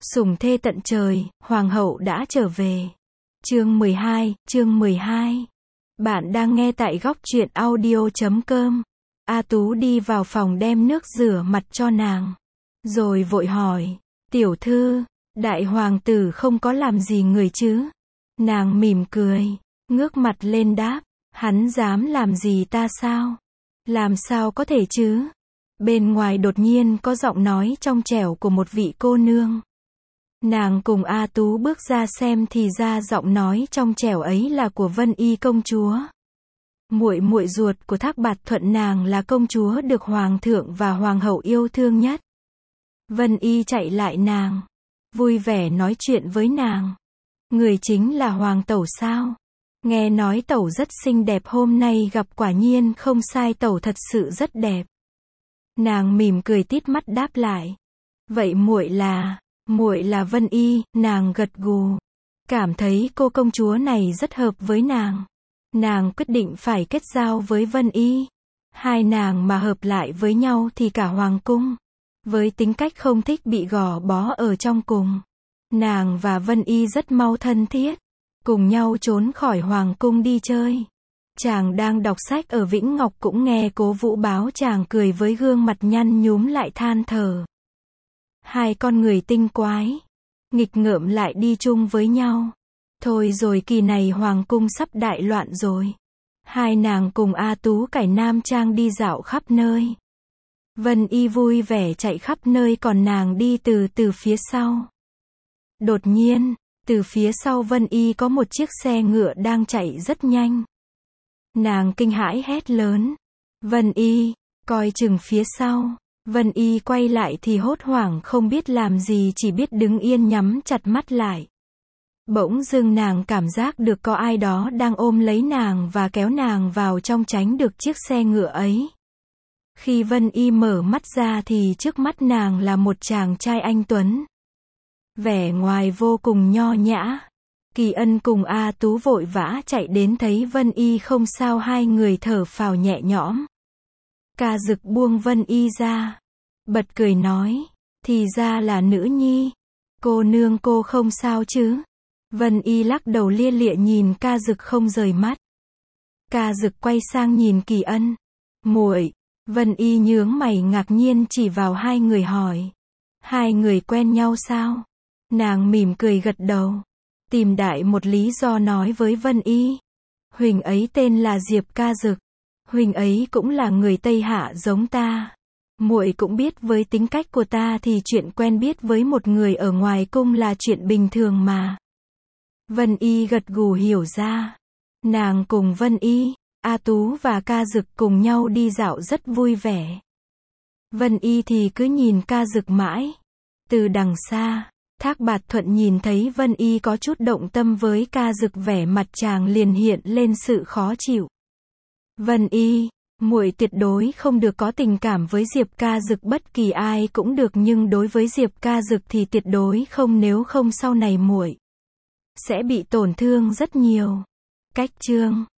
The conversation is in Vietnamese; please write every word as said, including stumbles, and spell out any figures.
Sủng thê tận trời, hoàng hậu đã trở về. Chương mười hai, chương mười hai. Bạn đang nghe tại góc truyện audio chấm com. A Tú đi vào phòng đem nước rửa mặt cho nàng. Rồi vội hỏi, tiểu thư, đại hoàng tử không có làm gì người chứ? Nàng mỉm cười, ngước mặt lên đáp, hắn dám làm gì ta sao? Làm sao có thể chứ? Bên ngoài đột nhiên có giọng nói trong trẻo của một vị cô nương. Nàng cùng A Tú bước ra xem thì ra giọng nói trong trẻo ấy là của Vân Y công chúa. Muội muội ruột của Thác Bạt Thuận, nàng là công chúa được hoàng thượng và hoàng hậu yêu thương nhất. Vân Y chạy lại nàng, vui vẻ nói chuyện với nàng. Người chính là hoàng tẩu sao? Nghe nói tẩu rất xinh đẹp, hôm nay gặp quả nhiên không sai, tẩu thật sự rất đẹp. Nàng mỉm cười tít mắt đáp lại. Vậy muội là, muội là Vân Y, nàng gật gù. Cảm thấy cô công chúa này rất hợp với nàng. Nàng quyết định phải kết giao với Vân Y. Hai nàng mà hợp lại với nhau thì cả hoàng cung. Với tính cách không thích bị gò bó ở trong cung, nàng và Vân Y rất mau thân thiết. Cùng nhau trốn khỏi hoàng cung đi chơi. Chàng đang đọc sách ở Vĩnh Ngọc cũng nghe Cố Vũ báo chàng cười với gương mặt nhăn nhúm lại than thở. Hai con người tinh quái, nghịch ngợm lại đi chung với nhau. Thôi rồi, kỳ này hoàng cung sắp đại loạn rồi. Hai nàng cùng A Tú cải nam trang đi dạo khắp nơi. Vân Y vui vẻ chạy khắp nơi còn nàng đi từ từ phía sau. Đột nhiên, từ phía sau Vân Y có một chiếc xe ngựa đang chạy rất nhanh. Nàng kinh hãi hét lớn, Vân Y, coi chừng phía sau. Vân Y quay lại thì hốt hoảng không biết làm gì, chỉ biết đứng yên nhắm chặt mắt lại. Bỗng dưng nàng cảm giác được có ai đó đang ôm lấy nàng và kéo nàng vào trong tránh được chiếc xe ngựa ấy. Khi Vân Y mở mắt ra thì trước mắt nàng là một chàng trai anh tuấn. Vẻ ngoài vô cùng nho nhã. Kỳ Ân cùng A Tú vội vã chạy đến, thấy Vân Y không sao, hai người thở phào nhẹ nhõm. Ca Dực buông Vân Y ra, bật cười nói, thì ra là nữ nhi. Cô nương cô không sao chứ? Vân Y lắc đầu lia lịa nhìn Ca Dực không rời mắt. Ca Dực quay sang nhìn Kỳ Ân. Muội. Vân Y nhướng mày ngạc nhiên chỉ vào hai người hỏi. Hai người quen nhau sao? Nàng mỉm cười gật đầu. Tìm đại một lý do nói với Vân Y. Huỳnh ấy tên là Diệp Ca Dực. Huỳnh ấy cũng là người Tây Hạ giống ta. Muội cũng biết với tính cách của ta thì chuyện quen biết với một người ở ngoài cung là chuyện bình thường mà. Vân Y gật gù hiểu ra. Nàng cùng Vân Y, A Tú và Ca Dực cùng nhau đi dạo rất vui vẻ. Vân Y thì cứ nhìn Ca Dực mãi. Từ đằng xa, Thác Bạt Thuận nhìn thấy Vân Y có chút động tâm với Ca Dực, vẻ mặt chàng liền hiện lên sự khó chịu. Vân Y, muội tuyệt đối không được có tình cảm với Diệp Ca Dực, bất kỳ ai cũng được nhưng đối với Diệp Ca Dực thì tuyệt đối không, nếu không sau này muội sẽ bị tổn thương rất nhiều. Cách chương